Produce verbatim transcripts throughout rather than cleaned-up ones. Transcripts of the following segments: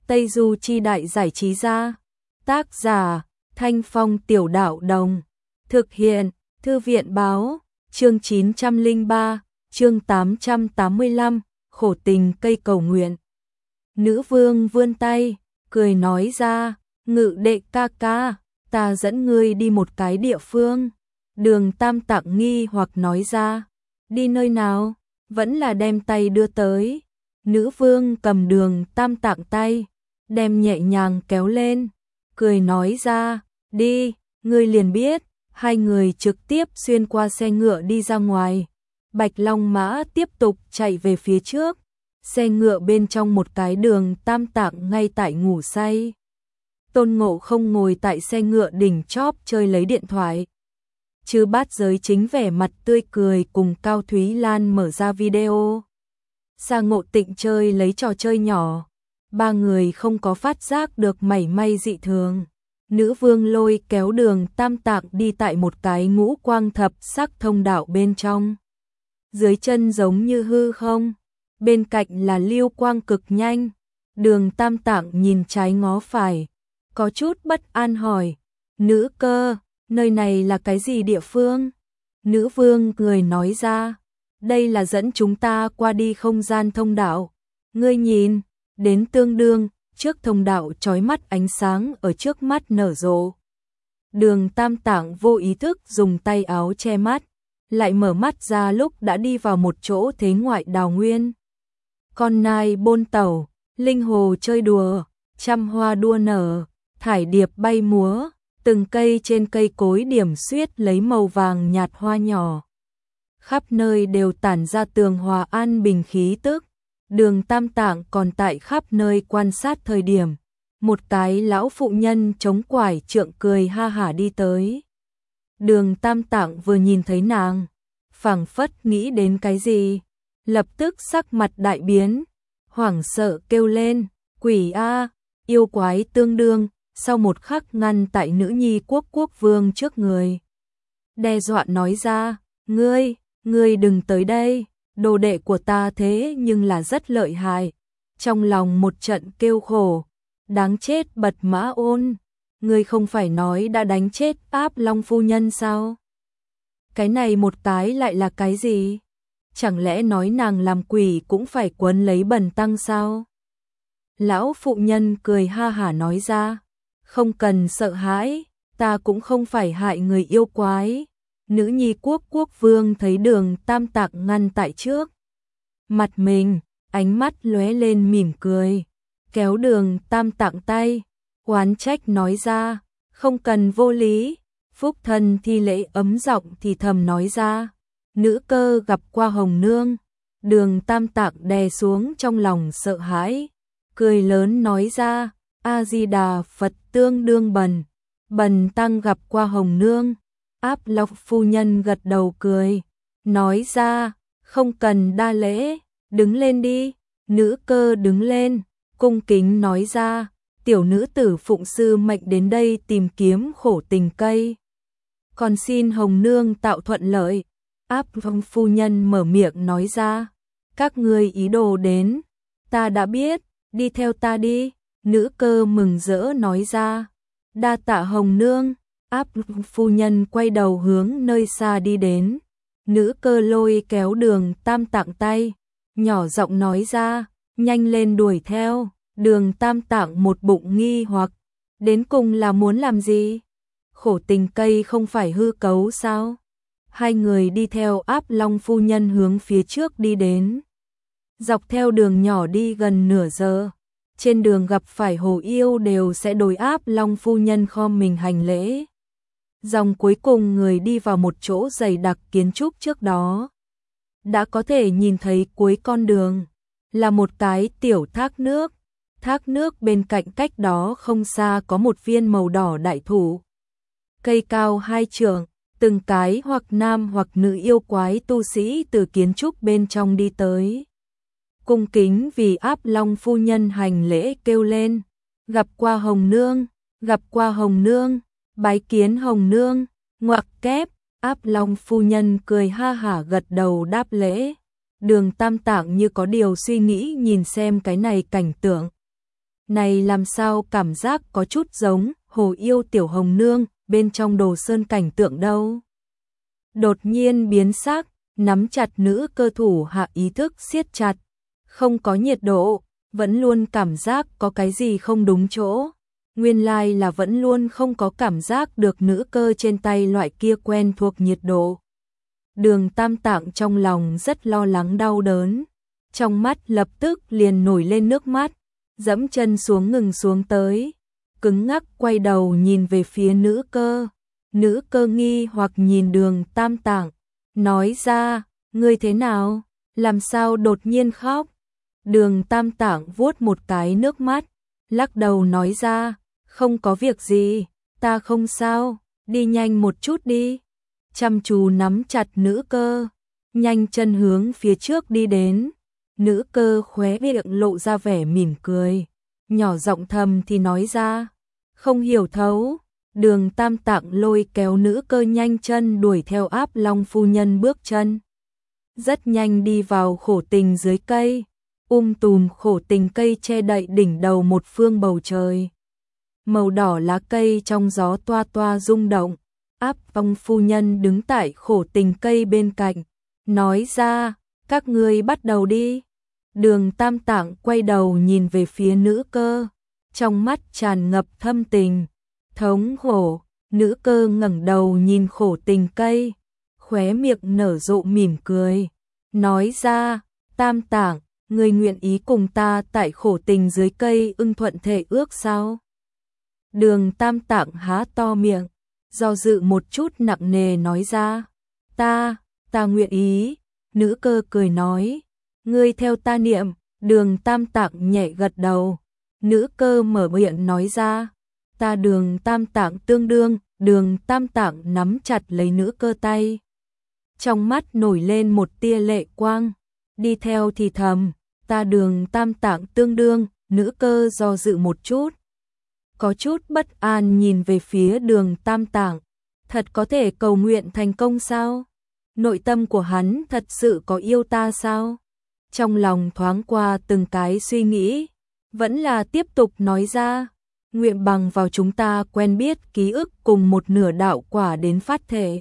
Tây Du Chi Đại Giải Trí Gia. Tác giả Thanh Phong Tiểu Đạo Đồng. Thực hiện Thư viện Báo. Chương chín trăm lẻ ba, chương tám trăm tám mươi lăm, khổ tình cây cầu nguyện. Nữ vương vươn tay, cười nói ra, Ngự đệ ca ca, ta dẫn ngươi đi một cái địa phương. Đường Tam Tạng nghi hoặc nói ra, đi nơi nào? Vẫn là đem tay đưa tới. Nữ vương cầm Đường Tam Tạng tay, đem nhẹ nhàng kéo lên, cười nói ra, đi, ngươi liền biết. Hai người trực tiếp xuyên qua xe ngựa đi ra ngoài. Bạch Long Mã tiếp tục chạy về phía trước. Xe ngựa bên trong một cái Đường Tam Tạng ngay tại ngủ say. Tôn Ngộ Không ngồi tại xe ngựa đỉnh chóp chơi lấy điện thoại. Chư Bát Giới chính vẻ mặt tươi cười cùng Cao Thúy Lan mở ra video. Sa Ngộ Tịnh chơi lấy trò chơi nhỏ. Ba người không có phát giác được mảy may dị thường. Nữ vương lôi kéo Đường Tam Tạng đi tại một cái ngũ quang thập sắc thông đạo bên trong. Dưới chân giống như hư không, bên cạnh là lưu quang cực nhanh. Đường Tam Tạng nhìn trái ngó phải, có chút bất an hỏi, nữ cơ, nơi này là cái gì địa phương? Nữ vương cười nói ra, đây là dẫn chúng ta qua đi không gian thông đạo. Ngươi nhìn, đến tương đương, trước thông đạo chói mắt ánh sáng ở trước mắt nở rộ. Đường Tam Tạng vô ý thức dùng tay áo che mắt, lại mở mắt ra lúc đã đi vào một chỗ thế ngoại đào nguyên. Con nai bôn tẩu, linh hồ chơi đùa, trăm hoa đua nở, thải điệp bay múa, từng cây trên cây cối điểm xuyết lấy màu vàng nhạt hoa nhỏ. Khắp nơi đều tản ra tường hòa an bình khí tức. Đường Tam Tạng còn tại khắp nơi quan sát thời điểm, một cái lão phụ nhân chống quải trượng cười ha hả đi tới. Đường Tam Tạng vừa nhìn thấy nàng, phảng phất nghĩ đến cái gì, lập tức sắc mặt đại biến, hoảng sợ kêu lên, quỷ a, yêu quái tương đương, sau một khắc ngăn tại nữ nhi quốc quốc vương trước người. Đe dọa nói ra, ngươi, ngươi đừng tới đây. Đồ đệ của ta thế nhưng là rất lợi hại. Trong lòng một trận kêu khổ, đáng chết Bật Mã Ôn, ngươi không phải nói đã đánh chết Áp Long phu nhân sao? Cái này một cái lại là cái gì? Chẳng lẽ nói nàng làm quỷ cũng phải quấn lấy Bần tăng sao? Lão phụ nhân cười ha hả nói ra, không cần sợ hãi, ta cũng không phải hại người yêu quái. Nữ nhi quốc quốc vương thấy Đường Tam Tạng ngăn tại trước mặt mình, ánh mắt lóe lên mỉm cười, kéo Đường Tam Tạng tay, oán trách nói ra, không cần vô lý. Phúc thân thi lễ ấm giọng thì thầm nói ra, nữ cơ gặp qua Hồng Nương. Đường Tam Tạng đè xuống trong lòng sợ hãi, cười lớn nói ra, A-di-đà Phật tương đương bần, bần tăng gặp qua Hồng Nương. Áp Long phu nhân gật đầu cười, nói ra, không cần đa lễ, đứng lên đi. Nữ cơ đứng lên, cung kính nói ra, tiểu nữ tử phụng sư mệnh đến đây tìm kiếm khổ tình cây. Còn xin Hồng Nương tạo thuận lợi. Áp Long phu nhân mở miệng nói ra, các ngươi ý đồ đến, ta đã biết, đi theo ta đi. Nữ cơ mừng rỡ nói ra, đa tạ Hồng Nương. Áp phu nhân quay đầu hướng nơi xa đi đến. Nữ cơ lôi kéo Đường Tam Tạng tay, nhỏ giọng nói ra, nhanh lên đuổi theo. Đường Tam Tạng một bụng nghi hoặc, đến cùng là muốn làm gì? Khổ tình cây không phải hư cấu sao? Hai người đi theo Áp Long phu nhân hướng phía trước đi đến. Dọc theo đường nhỏ đi gần nửa giờ. Trên đường gặp phải hồ yêu đều sẽ đối Áp Long phu nhân khom mình hành lễ. Dòng cuối cùng người đi vào một chỗ dày đặc kiến trúc trước đó. Đã có thể nhìn thấy cuối con đường là một cái tiểu thác nước. Thác nước bên cạnh cách đó không xa có một viên màu đỏ đại thụ. Cây cao hai trượng, từng cái hoặc nam hoặc nữ yêu quái tu sĩ từ kiến trúc bên trong đi tới. Cung kính vì Áp Long phu nhân hành lễ kêu lên, gặp qua Hồng Nương, gặp qua Hồng Nương. Bái kiến Hồng Nương, ngoặc kép. Áp Long phu nhân cười ha hả gật đầu đáp lễ. Đường Tam Tạng như có điều suy nghĩ nhìn xem cái này cảnh tượng. Này làm sao cảm giác có chút giống Hồ Yêu Tiểu Hồng Nương bên trong Đồ Sơn cảnh tượng đâu. Đột nhiên biến sắc, nắm chặt nữ cơ thủ hạ ý thức siết chặt, không có nhiệt độ, vẫn luôn cảm giác có cái gì không đúng chỗ. Nguyên lai là vẫn luôn không có cảm giác được nữ cơ trên tay loại kia quen thuộc nhiệt độ. Đường Tam Tạng trong lòng rất lo lắng đau đớn, trong mắt lập tức liền nổi lên nước mắt, dẫm chân xuống ngừng xuống tới, cứng ngắc quay đầu nhìn về phía nữ cơ. Nữ cơ nghi hoặc nhìn Đường Tam Tạng, nói ra, ngươi thế nào, làm sao đột nhiên khóc. Đường Tam Tạng vuốt một cái nước mắt, lắc đầu nói ra, không có việc gì, ta không sao, đi nhanh một chút đi. Chăm chú nắm chặt nữ cơ, nhanh chân hướng phía trước đi đến. Nữ cơ khóe miệng lộ ra vẻ mỉm cười, nhỏ giọng thầm thì nói ra, không hiểu thấu. Đường Tam Tạng lôi kéo nữ cơ nhanh chân đuổi theo Áp Long phu nhân bước chân. Rất nhanh đi vào khổ tình dưới cây, um tùm khổ tình cây che đậy đỉnh đầu một phương bầu trời. Màu đỏ lá cây trong gió toa toa rung động. Áp Long phu nhân đứng tại khổ tình cây bên cạnh, nói ra, các ngươi bắt đầu đi. Đường Tam Tạng quay đầu nhìn về phía nữ cơ, trong mắt tràn ngập thâm tình, thống khổ. Nữ cơ ngẩng đầu nhìn khổ tình cây, khóe miệng nở rộ mỉm cười, nói ra, Tam Tạng, ngươi nguyện ý cùng ta tại khổ tình dưới cây ưng thuận thể ước sao? Đường Tam Tạng há to miệng, do dự một chút nặng nề nói ra, ta, ta nguyện ý. Nữ cơ cười nói, ngươi theo ta niệm. Đường Tam Tạng nhẹ gật đầu. Nữ cơ mở miệng nói ra, ta Đường Tam Tạng tương đương. Đường Tam Tạng nắm chặt lấy nữ cơ tay, trong mắt nổi lên một tia lệ quang, đi theo thì thầm, ta Đường Tam Tạng tương đương. Nữ cơ do dự một chút, có chút bất an nhìn về phía Đường Tam Tạng, thật có thể cầu nguyện thành công sao? Nội tâm của hắn thật sự có yêu ta sao? Trong lòng thoáng qua từng cái suy nghĩ, vẫn là tiếp tục nói ra, nguyện bằng vào chúng ta quen biết ký ức cùng một nửa đạo quả đến phát thể,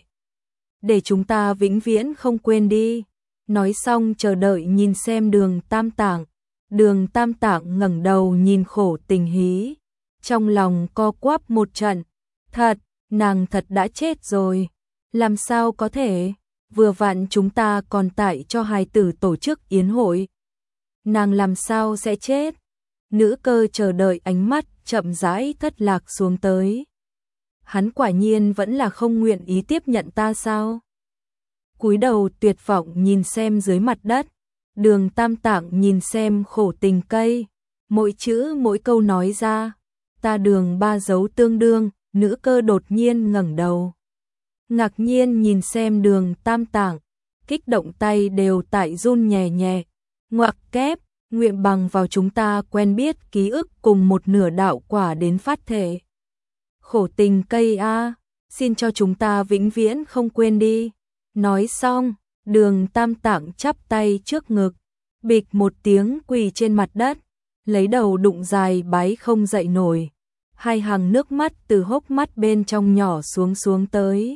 để chúng ta vĩnh viễn không quên đi. Nói xong chờ đợi nhìn xem Đường Tam Tạng. Đường Tam Tạng ngẩng đầu nhìn khổ tình hí, trong lòng co quắp một trận, thật, nàng thật đã chết rồi, làm sao có thể, vừa vặn chúng ta còn tại cho hài tử tổ chức yến hội, nàng làm sao sẽ chết? Nữ cơ chờ đợi ánh mắt chậm rãi thất lạc xuống tới. Hắn quả nhiên vẫn là không nguyện ý tiếp nhận ta sao? Cúi đầu tuyệt vọng nhìn xem dưới mặt đất. Đường Tam Tạng nhìn xem khổ tình cây, mỗi chữ mỗi câu nói ra, ta Đường ba dấu tương đương. Nữ cơ đột nhiên ngẩng đầu, ngạc nhiên nhìn xem Đường Tam Tạng, kích động tay đều tại run nhẹ nhẹ, ngoặc kép, nguyện bằng vào chúng ta quen biết ký ức cùng một nửa đạo quả đến phát thể. Khổ tình cây a, xin cho chúng ta vĩnh viễn không quên đi. Nói xong, Đường Tam Tạng chắp tay trước ngực, bịch một tiếng quỳ trên mặt đất, lấy đầu đụng dài bái không dậy nổi. Hai hàng nước mắt từ hốc mắt bên trong nhỏ xuống xuống tới,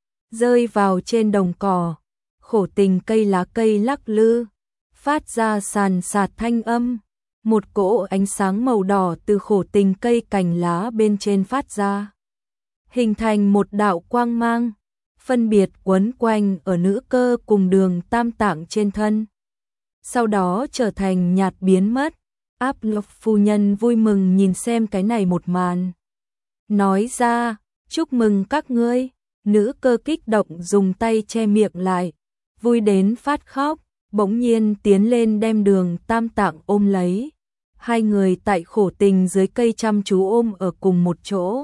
rơi vào trên đồng cỏ. Khổ tình cây lá cây lắc lư, phát ra sàn sạt thanh âm. Một cỗ ánh sáng màu đỏ từ khổ tình cây cành lá bên trên phát ra, hình thành một đạo quang mang, phân biệt quấn quanh ở nữ cơ cùng Đường Tam Tạng trên thân, sau đó trở thành nhạt biến mất. Áp Long phu nhân vui mừng nhìn xem cái này một màn, nói ra, chúc mừng các ngươi. Nữ cơ kích động dùng tay che miệng lại, vui đến phát khóc, bỗng nhiên tiến lên đem Đường Tam Tạng ôm lấy. Hai người tại khổ tình dưới cây chăm chú ôm ở cùng một chỗ.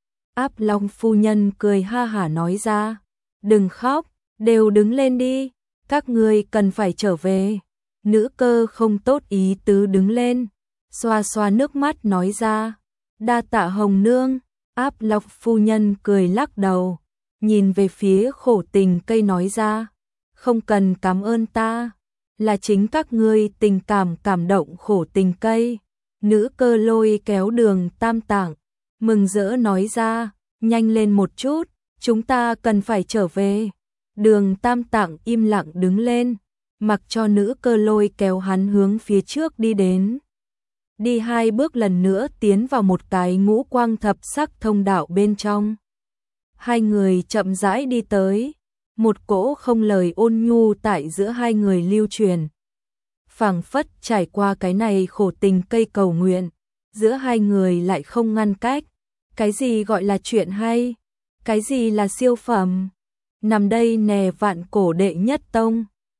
Áp Long phu nhân cười ha hả nói ra, đừng khóc, đều đứng lên đi, các ngươi cần phải trở về. Nữ cơ không tốt ý tứ đứng lên, xoa xoa nước mắt nói ra, đa tạ Hồng Nương. Áp Long phu nhân cười lắc đầu, nhìn về phía khổ tình cây nói ra, không cần cảm ơn ta, là chính các ngươi tình cảm cảm động khổ tình cây. Nữ Cơ Lôi kéo Đường Tam Tạng, mừng rỡ nói ra, nhanh lên một chút, chúng ta cần phải trở về. Đường Tam Tạng im lặng đứng lên, mặc cho Nữ Cơ Lôi kéo hắn hướng phía trước đi đến. Đi hai bước lần nữa tiến vào một cái ngũ quang thập sắc thông đạo bên trong. Hai người chậm rãi đi tới, một cỗ không lời ôn nhu tại giữa hai người lưu truyền. Phảng phất trải qua cái này khổ tình cây cầu nguyện, giữa hai người lại không ngăn cách. Cái gì gọi là chuyện hay? Cái gì là siêu phẩm? Nằm đây nè vạn cổ đệ nhất tông.